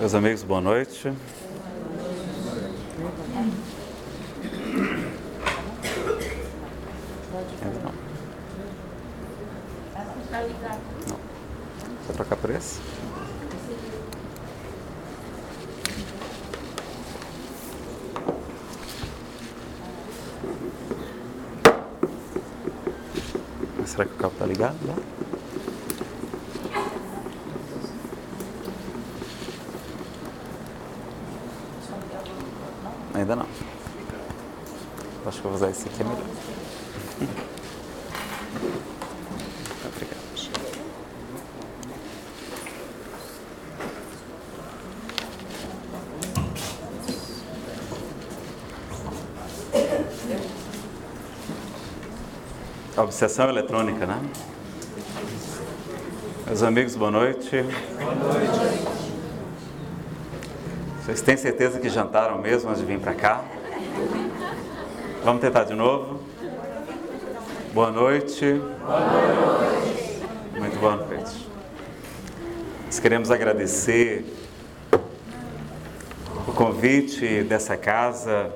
Meus amigos, boa noite. Não. Não. Quer trocar por esse? Será que o cabo está ligado? Não? Ainda não. Acho que eu vou usar esse aqui, é melhor. Obrigado. Obsessão eletrônica, né? Meus amigos, boa noite. Boa noite. Vocês têm certeza que jantaram mesmo antes de vir para cá? Vamos tentar de novo? Boa noite. Boa noite. Muito boa noite. Nós queremos agradecer o convite dessa casa,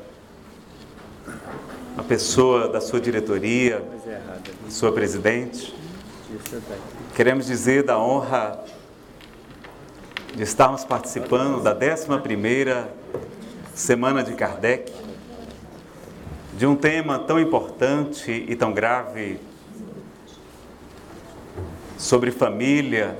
a pessoa da sua diretoria, sua presidente. Queremos dizer da honra de estarmos participando da 11ª Semana de Kardec, de um tema tão importante e tão grave sobre família,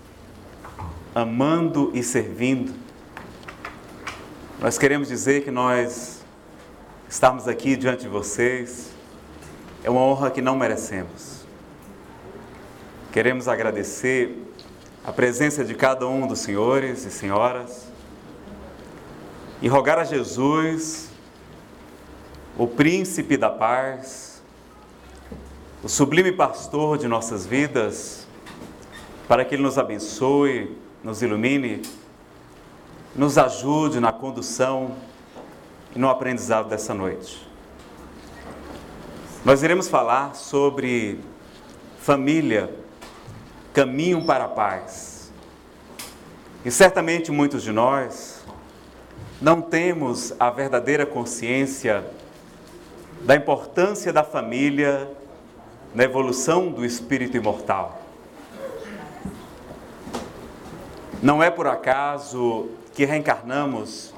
amando e servindo. Nós queremos dizer que nós estarmos aqui diante de vocês é uma honra que não merecemos. Queremos agradecer a presença de cada um dos senhores e senhoras e rogar a Jesus, o príncipe da paz, o sublime pastor de nossas vidas, para que Ele nos abençoe, nos ilumine, nos ajude na condução e no aprendizado dessa noite. Nós iremos falar sobre família, caminho para a paz. E certamente muitos de nós não temos a verdadeira consciência da importância da família na evolução do espírito imortal. Não é por acaso que reencarnamos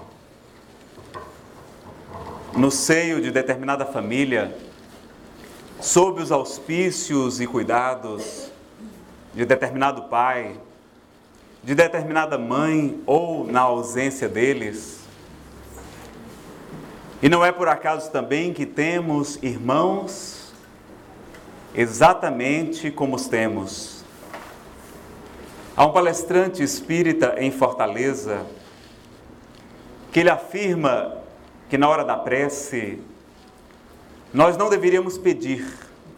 no seio de determinada família, sob os auspícios e cuidados de determinado pai, de determinada mãe ou na ausência deles. E não é por acaso também que temos irmãos exatamente como os temos. Há um palestrante espírita em Fortaleza que ele afirma que na hora da prece nós não deveríamos pedir,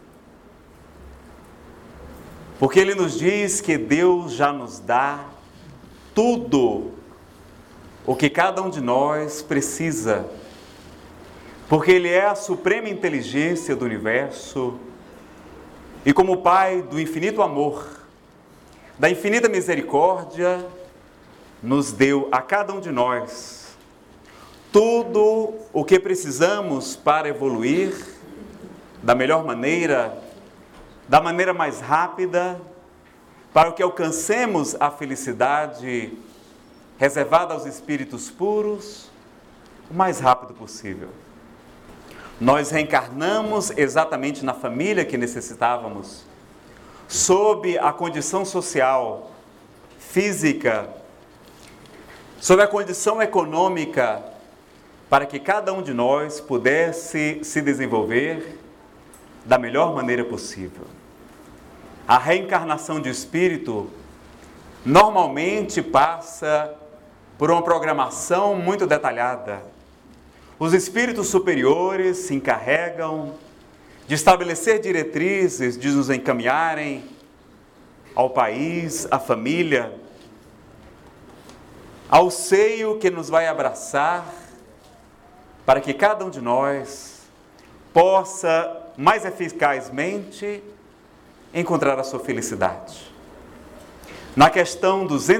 porque ele nos diz que Deus já nos dá tudo o que cada um de nós precisa, porque Ele é a suprema inteligência do universo e como Pai do infinito amor, da infinita misericórdia, nos deu a cada um de nós tudo o que precisamos para evoluir da melhor maneira, da maneira mais rápida, para que alcancemos a felicidade reservada aos espíritos puros, o mais rápido possível. Nós reencarnamos exatamente na família que necessitávamos, sob a condição social, física, sob a condição econômica, para que cada um de nós pudesse se desenvolver da melhor maneira possível. A reencarnação de espírito normalmente passa por uma programação muito detalhada. Os espíritos superiores se encarregam de estabelecer diretrizes, de nos encaminharem ao país, à família, ao seio que nos vai abraçar, para que cada um de nós possa mais eficazmente encontrar a sua felicidade. Na questão 200